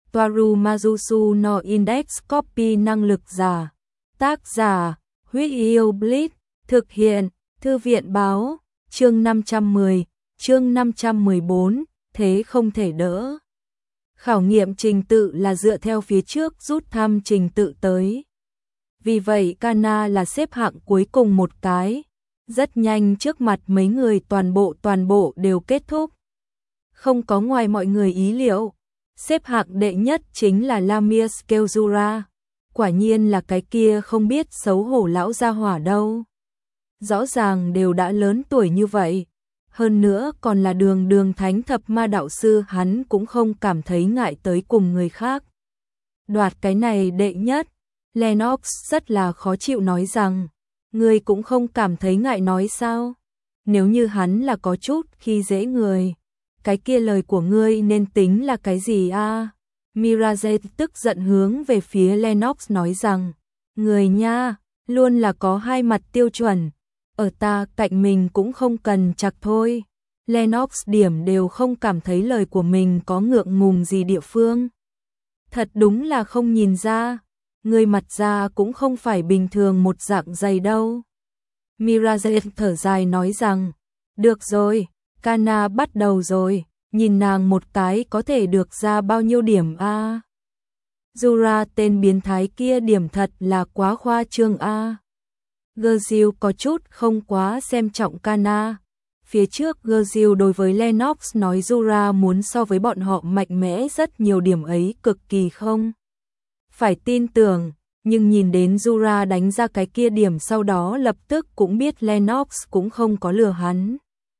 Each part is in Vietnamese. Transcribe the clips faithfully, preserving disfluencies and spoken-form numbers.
Toaru Majusu no Index Copy năng lực giả. Tác giả, Huyết Yêu Blitz, thực hiện, Thư viện báo, chương năm trăm mười, chương năm trăm mười bốn, thế không thể đỡ. Khảo nghiệm trình tự là dựa theo phía trước rút thăm trình tự tới. Vì vậy Kana là xếp hạng cuối cùng một cái. Rất nhanh trước mặt mấy người toàn bộ toàn bộ đều kết thúc. Không có ngoài mọi người ý liệu. Xếp hạng đệ nhất chính là Lamia Skeljura. Quả nhiên là cái kia không biết xấu hổ lão gia hỏa đâu. Rõ ràng đều đã lớn tuổi như vậy. Hơn nữa còn là đường đường thánh thập ma đạo sư, hắn cũng không cảm thấy ngại tới cùng người khác. Đoạt cái này đệ nhất, Lennox rất là khó chịu nói rằng, người cũng không cảm thấy ngại nói sao? Nếu như hắn là có chút khi dễ người, cái kia lời của ngươi nên tính là cái gì a? À? Mirage tức giận hướng về phía Lennox nói rằng, người nha, luôn là có hai mặt tiêu chuẩn, ở ta cạnh mình cũng không cần chặt thôi. Lennox điểm đều không cảm thấy lời của mình có ngượng ngùng gì địa phương. Thật đúng là không nhìn ra, người mặt da cũng không phải bình thường một dạng dày đâu. Mirage thở dài nói rằng, được rồi, Kana bắt đầu rồi, nhìn nàng một cái có thể được ra bao nhiêu điểm a? À? Jura tên biến thái kia điểm thật là quá khoa trương a. À? Gerziu có chút không quá xem trọng Kana. Phía trước Gerziu đối với Lennox nói Jura muốn so với bọn họ mạnh mẽ rất nhiều, điểm ấy cực kỳ không phải tin tưởng, nhưng nhìn đến Jura đánh ra cái kia điểm sau đó lập tức cũng biết Lennox cũng không có lừa hắn.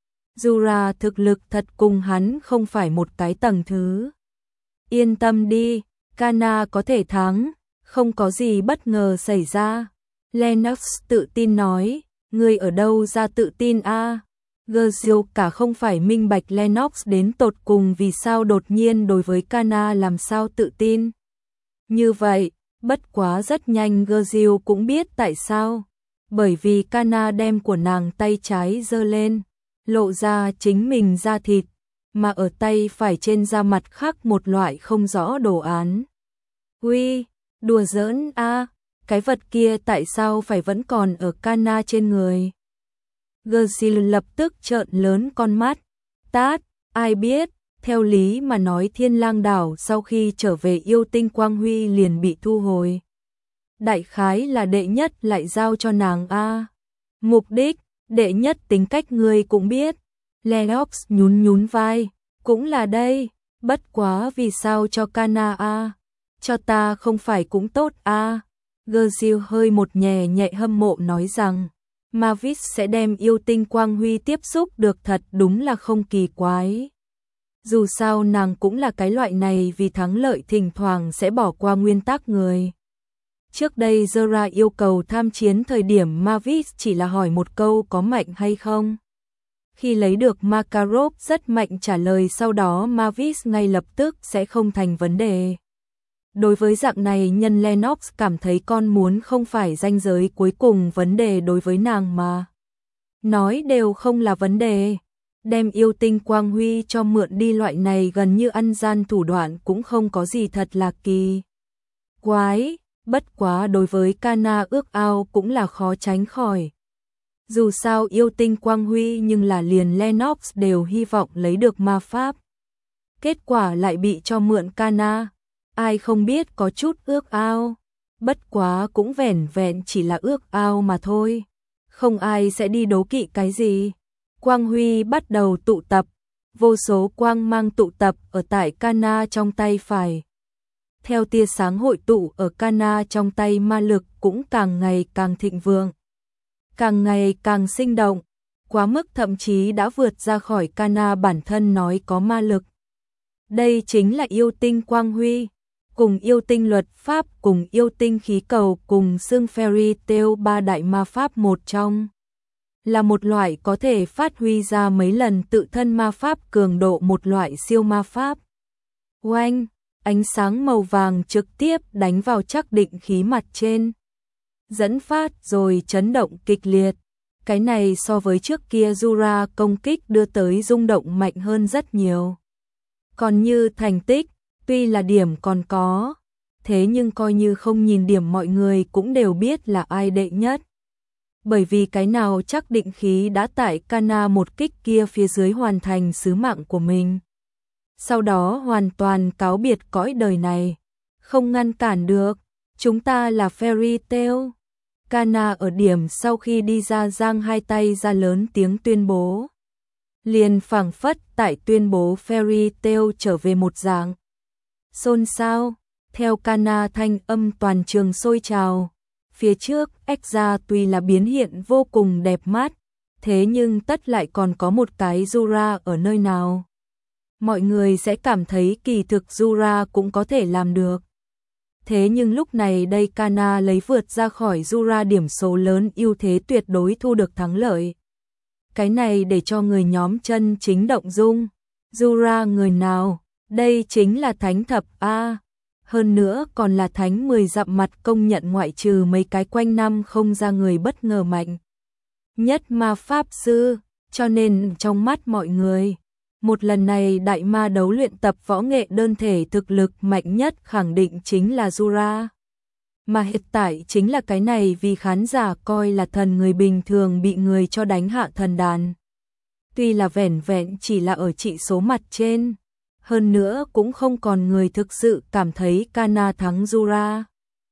Jura thực lực thật cùng hắn không phải một cái tầng thứ. Yên tâm đi, Kana có thể thắng, không có gì bất ngờ xảy ra. Lennox tự tin nói, ngươi ở đâu ra tự tin a? À? Gerziu cả không phải minh bạch Lennox đến tột cùng vì sao đột nhiên đối với Kana làm sao tự tin. Như vậy, bất quá rất nhanh Gerziu cũng biết tại sao. Bởi vì Kana đem của nàng tay trái giơ lên, lộ ra chính mình da thịt, mà ở tay phải trên da mặt khác một loại không rõ đồ án. Uy, đùa giỡn a, à, cái vật kia tại sao phải vẫn còn ở Kana trên người? Gerziu lập tức trợn lớn con mắt. Tát, ai biết, theo lý mà nói Thiên Lang đảo sau khi trở về yêu tinh quang huy liền bị thu hồi. Đại khái là đệ nhất lại giao cho nàng a. À. Mục đích, đệ nhất tính cách ngươi cũng biết. Lennox nhún nhún vai, cũng là đây, bất quá vì sao cho Kana a? À? Cho ta không phải cũng tốt a? À? Gerziu hơi một nhẹ nhẹ hâm mộ nói rằng, Mavis sẽ đem yêu tinh quang huy tiếp xúc được thật đúng là không kỳ quái. Dù sao nàng cũng là cái loại này vì thắng lợi thỉnh thoảng sẽ bỏ qua nguyên tắc người. Trước đây Zora yêu cầu tham chiến thời điểm Mavis chỉ là hỏi một câu có mạnh hay không. Khi lấy được Makarov rất mạnh trả lời sau đó Mavis ngay lập tức sẽ không thành vấn đề. Đối với dạng này nhân Lennox cảm thấy con muốn không phải ranh giới cuối cùng vấn đề đối với nàng mà. Nói đều không là vấn đề. Đem yêu tinh quang huy cho mượn đi loại này gần như ăn gian thủ đoạn cũng không có gì thật là kỳ quái, bất quá đối với Kana ước ao cũng là khó tránh khỏi. Dù sao yêu tinh quang huy nhưng là liền Lennox đều hy vọng lấy được ma pháp. Kết quả lại bị cho mượn Kana, ai không biết có chút ước ao, bất quá cũng vẻn vẹn chỉ là ước ao mà thôi, không ai sẽ đi đố kỵ cái gì. Quang huy bắt đầu tụ tập, vô số quang mang tụ tập ở tại Kana trong tay phải. Theo tia sáng hội tụ ở Kana trong tay ma lực cũng càng ngày càng thịnh vượng, càng ngày càng sinh động, quá mức thậm chí đã vượt ra khỏi Kana bản thân nói có ma lực. Đây chính là yêu tinh quang huy, cùng yêu tinh luật pháp, cùng yêu tinh khí cầu, cùng xương fairy tale ba đại ma pháp một trong. Là một loại có thể phát huy ra mấy lần tự thân ma pháp cường độ một loại siêu ma pháp. Oanh, ánh sáng màu vàng trực tiếp đánh vào chắc định khí mặt trên. Dẫn phát rồi chấn động kịch liệt. Cái này so với trước kia Jura công kích đưa tới rung động mạnh hơn rất nhiều. Còn như thành tích, Tuy là điểm còn có, thế nhưng coi như không nhìn điểm mọi người cũng đều biết là ai đệ nhất. Bởi vì cái nào chắc định khí đã tại Kana một kích kia phía dưới hoàn thành sứ mạng của mình. Sau đó hoàn toàn cáo biệt cõi đời này. Không ngăn cản được, chúng ta là Fairy Tail. Kana ở điểm sau khi đi ra giang hai tay ra lớn tiếng tuyên bố. Liền phảng phất tại tuyên bố Fairy Tail trở về một dạng. Xôn xao, theo Kana thanh âm toàn trường sôi trào. Phía trước, Exra tuy là biến hiện vô cùng đẹp mắt, thế nhưng tất lại còn có một cái Zura ở nơi nào. Mọi người sẽ cảm thấy kỳ thực Zura cũng có thể làm được. Thế nhưng lúc này đây Kana lấy vượt ra khỏi Zura điểm số lớn ưu thế tuyệt đối thu được thắng lợi. Cái này để cho người nhóm chân chính động dung. Zura người nào? Đây chính là thánh thập A. Hơn nữa còn là thánh mười dặm mặt công nhận ngoại trừ mấy cái quanh năm không ra người bất ngờ mạnh. Nhất ma pháp sư, cho nên trong mắt mọi người, một lần này đại ma đấu luyện tập võ nghệ đơn thể thực lực mạnh nhất khẳng định chính là Zura. Mà hiện tại chính là cái này vì khán giả coi là thần người bình thường bị người cho đánh hạ thần đàn. Tuy là vẻn vẹn chỉ là ở trị số mặt trên, hơn nữa cũng không còn người thực sự cảm thấy Kana thắng Zura.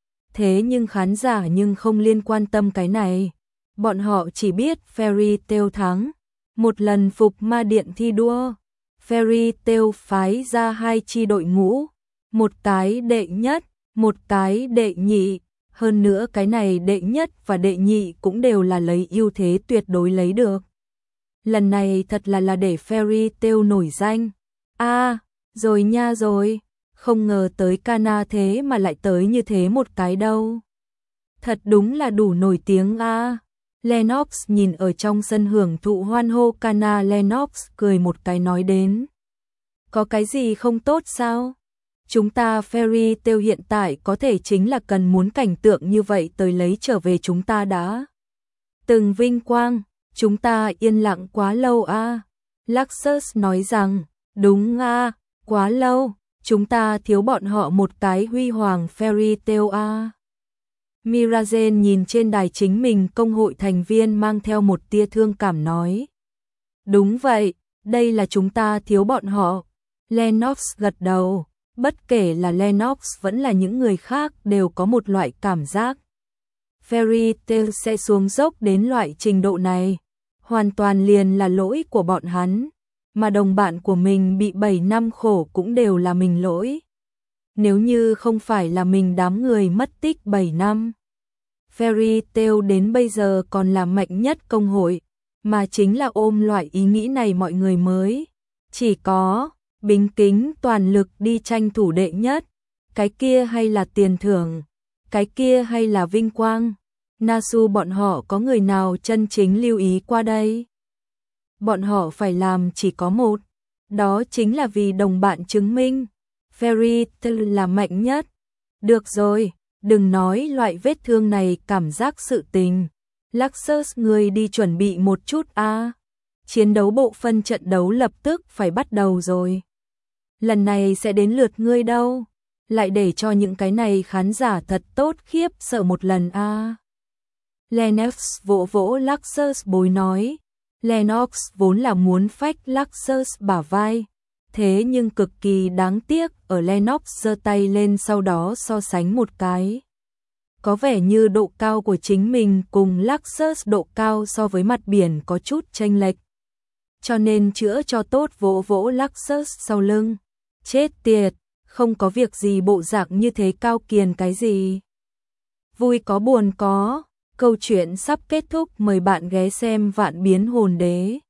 Thế nhưng khán giả nhưng không liên quan tâm cái này. Bọn họ chỉ biết Fairy Tail thắng. Một lần phục ma điện thi đua, Fairy Tail phái ra hai chi đội ngũ. Một cái đệ nhất, một cái đệ nhị. Hơn nữa cái này đệ nhất và đệ nhị cũng đều là lấy ưu thế tuyệt đối lấy được. Lần này thật là là để Fairy Tail nổi danh. A, à, rồi nha rồi, không ngờ tới Kana thế mà lại tới như thế một cái đâu. Thật đúng là đủ nổi tiếng a. À. Lennox nhìn ở trong sân hưởng thụ hoan hô Kana, Lennox cười một cái nói đến. Có cái gì không tốt sao? Chúng ta Fairy Tail hiện tại có thể chính là cần muốn cảnh tượng như vậy tới lấy trở về chúng ta đã. Từng vinh quang, chúng ta yên lặng quá lâu a. À. Luxus nói rằng, đúng a, à, quá lâu, chúng ta thiếu bọn họ một cái huy hoàng Fairy Tail a. À. Mirazen nhìn trên đài chính mình công hội thành viên mang theo một tia thương cảm nói. Đúng vậy, đây là chúng ta thiếu bọn họ. Lennox gật đầu, bất kể là Lennox vẫn là những người khác đều có một loại cảm giác. Fairy Tail sẽ xuống dốc đến loại trình độ này, hoàn toàn liền là lỗi của bọn hắn, mà đồng bạn của mình bị bảy năm khổ cũng đều là mình lỗi. Nếu như không phải là mình đám người mất tích bảy năm, Fairy Tail đến bây giờ còn là mạnh nhất công hội, mà chính là ôm loại ý nghĩ này mọi người mới. Chỉ có bính kính toàn lực đi tranh thủ đệ nhất, cái kia hay là tiền thưởng, cái kia hay là vinh quang. Nasu bọn họ có người nào chân chính lưu ý qua đây? Bọn họ phải làm chỉ có một, đó chính là vì đồng bạn chứng minh Fairy Tail là mạnh nhất. Được rồi, đừng nói loại vết thương này cảm giác sự tình. Luxus người đi chuẩn bị một chút a. À. Chiến đấu bộ phân trận đấu lập tức phải bắt đầu rồi. Lần này sẽ đến lượt ngươi đâu. Lại để cho những cái này khán giả thật tốt khiếp sợ một lần a. À. Lennox vỗ vỗ Luxus bối nói. Lennox vốn là muốn phách Luxus bả vai. Thế nhưng cực kỳ đáng tiếc ở Lennox giơ tay lên sau đó so sánh một cái. Có vẻ như độ cao của chính mình cùng Luxus độ cao so với mặt biển có chút chênh lệch. Cho nên chữa cho tốt vỗ vỗ Luxus sau lưng. Chết tiệt, không có việc gì bộ dạng như thế cao kiền cái gì. Vui có buồn có, câu chuyện sắp kết thúc, mời bạn ghé xem Vạn Biến Hồn Đế.